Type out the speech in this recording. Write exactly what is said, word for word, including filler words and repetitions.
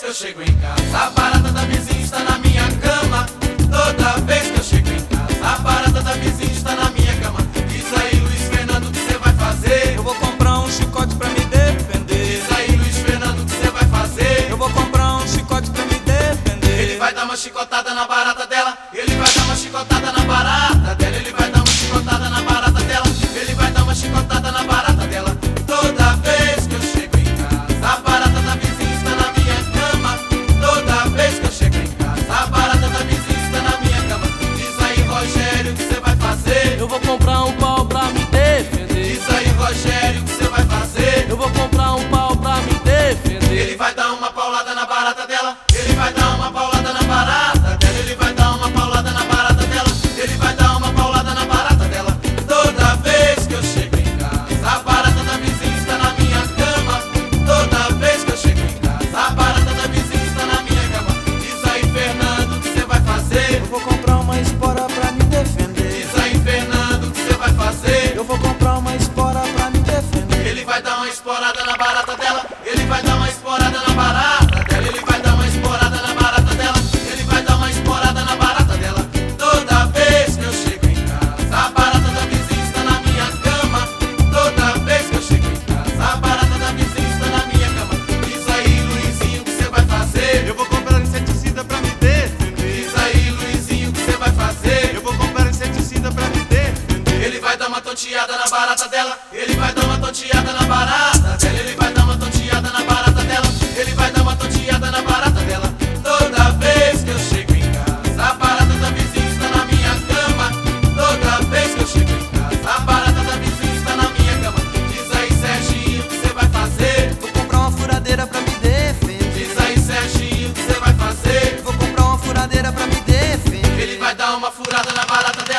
que eu chego em casa, a barata da vizinha está na minha cama. Toda vez que eu chego em casa, a barata da vizinha está na minha cama. Diz aí, Luiz Fernando, o que você vai fazer? Eu vou comprar um chicote pra me defender. Diz aí, Luiz Fernando, o que você vai fazer? Eu vou comprar um chicote pra me defender. Ele vai dar uma chicotada na barata dela. Ele vai dar uma chicotada na barata dela. Ele vai dar uma chicotada na barata dela. Ele vai dar uma chicotada na barata dela. Toda vez que eu chego em casa, a barata da vizinha está na minha cama. Toda vez que eu chego em casa, a barata da vizinha está na minha cama. Diz aí, Rogério, o que você vai fazer? Eu vou comprar um pau pra me defender. Diz aí, Rogério, o que você vai fazer? Eu vou comprar um pau pra me defender. Ele vai dar uma paulada na barata dela. Ele vai dar uma paulada na barata dela. Ele vai dar uma paulada na barata dela. Ele vai dar uma paulada na barata dela. Toda vez que eu chego em casa, a barata da vizinha está na minha cama. Toda vez que eu chego em casa, a barata da vizinha está na minha cama. Diz aí, Fernando, o que você vai fazer? Eu vou comprar uma espora pra me defender. Diz aí, Fernando, o que você vai fazer? Eu vou comprar uma espora pra me defender. Ele vai dar uma esporada na barata dela. Ele vai dar uma esporada na barata dela. Ele vai dar uma esporada na barata dela. Ele vai dar uma esporada na barata dela. Toda vez que eu chego em casa, a barata da vizinha está na minha cama. Toda vez que eu chego em casa, a barata da vizinha está na minha cama. Diz aí, Luizinho, o que você vai fazer? Eu vou comprar inseticida pra me defender. Diz aí, Luizinho, o que você vai fazer? Eu vou comprar inseticida pra me defender. Ele vai dar uma tonteada na barata dela. Ele vai dar uma tonteada na barata dela. Ele vai dar uma tonteada na barata dela. Ele vai dar uma tonteada na barata dela. Toda vez que eu chego em casa, a barata da vizinha está na minha cama. Toda vez que eu chego em casa, a barata da vizinha está na minha cama. Diz aí, Serginho, o que você vai fazer? Vou comprar uma furadeira pra me defender. Diz aí, Serginho, o que você vai fazer? Vou comprar uma furadeira pra me defender. Ele vai dar uma furada na barata dela.